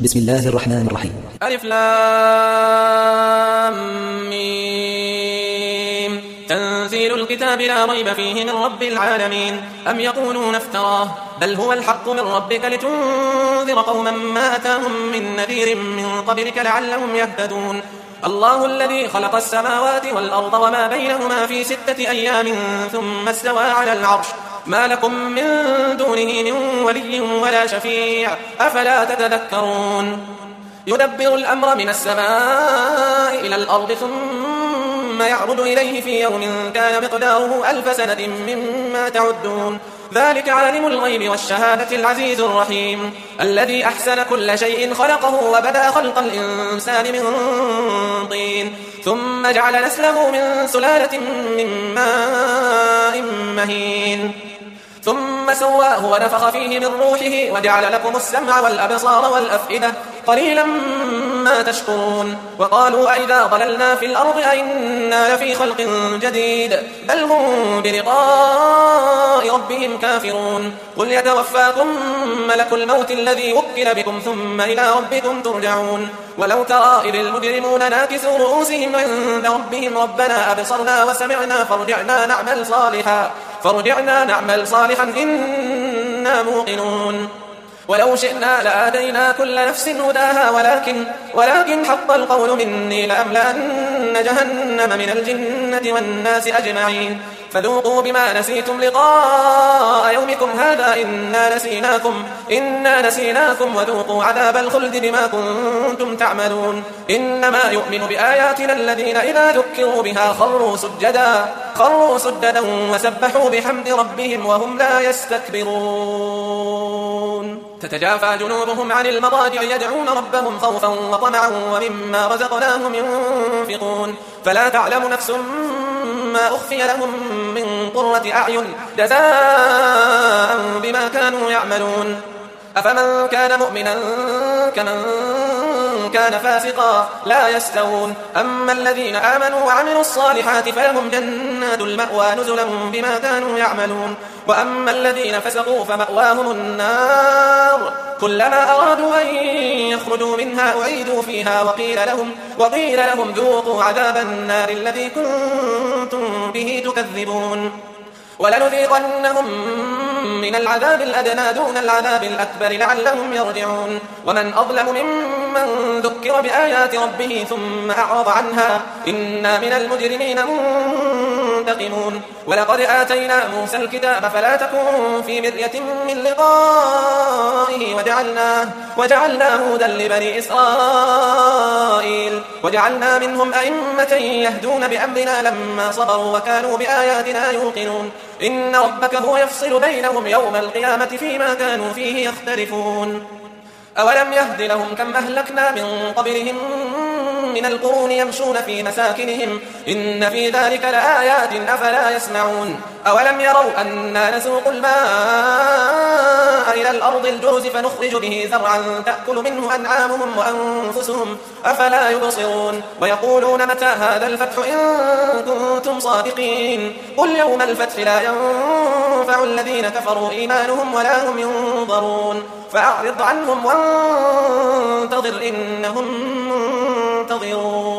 بسم الله الرحمن الرحيم. ألف لام ميم. تنزيل الكتاب لا ريب فيه من رب العالمين. أم يقولون افتراه بل هو الحق من ربك لتنذر قوما ما أتاهم من نذير من قبلك لعلهم يهتدون. الله الذي خلق السماوات والأرض وما بينهما في 6 أيام ثم استوى على العرش ما لكم من دونه من ولي ولا شفيع أفلا تتذكرون. يدبر الأمر من السماء إلى الأرض ثم يعرض إليه في يوم كان مقداره 1000 سنة مما تعدون. ذلك عالم الغيب والشهادة العزيز الرحيم الذي أحسن كل شيء خلقه وبدأ خلق الإنسان من طين ثم جعل نسله من سلالة من ماء مهين ثم سواه ونفخ فيه من روحه وجعل لكم السمع والأبصار والأفئدة قليلا ما تشكرون. وقالوا أئذا ضللنا في الأرض أئنا لفي خلق جديد بل هم بلقاء ربهم كافرون. قل يتوفاكم ملك الموت الذي وكل بكم ثم إلى ربكم ترجعون. ولو ترى إذ المجرمون ناكسوا رؤوسهم عند ربهم ربنا أبصرنا وسمعنا فرجعنا نعمل صالحا إنا موقنون. ولو شئنا لآتينا كل نفس هداها ولكن حق القول مني لأملأن جهنم من الجنة والناس أجمعين. فذوقوا بما نسيتم لقاء يومكم هذا إنا نسيناكم وذوقوا عذاب الخلد بما كنتم تعملون. إنما يؤمن بآياتنا الذين إذا ذكروا بها خروا سجدا وسبحوا بحمد ربهم وهم لا يستكبرون. تتجافى جنوبهم عن المضاجع يدعون ربهم خوفا وطمعا ومما رزقناهم ينفقون. فلا تعلم نفس ما أخفي لهم من قرة أعين جزاء بما كانوا يعملون. أفمن كان مؤمنا كمن كان فاسقا لا يستوون. أما الذين آمنوا وعملوا الصالحات فلهم جنات المأوى نزلا بما كانوا يعملون. وأما الذين فسقوا فمأواهم النار كلما أرادوا أن يخرجوا منها أعيدوا فيها وقيل لهم ذوقوا عذاب النار الذي كنتم به تكذبون. ولنذيقنهم من العذاب الأدنى دون العذاب الأكبر لعلهم يرجعون. ومن أظلم ممن ذكر بآيات ربه ثم أعرض عنها إنا من المجرمين منتقمون. ولقد آتينا موسى الكتاب فلا تكن في مرية من لقائه وجعلناه هدى لبني إسرائيل وجعلنا منهم أئمة يهدون بأمرنا لما صبروا وكانوا بآياتنا يوقنون. إن ربك هو يفصل بينهم يوم القيامة فيما كانوا فيه يختلفون. أولم يهد لهم كم أهلكنا من قبلهم من القرون يمشون في مساكنهم إن في ذلك لآيات أفلا يسمعون. أولم يروا أنا نسوق الماء إلى الأرض الجرز فنخرج به زرعا تأكل منه أنعامهم وأنفسهم أفلا يبصرون. ويقولون متى هذا الفتح إن كنتم صادقين قل يوم الفتح لا ينفع الذين كفروا إيمانهم ولا هم ينظرون. فأعرض عنهم وانتظر إنهم منتظرون.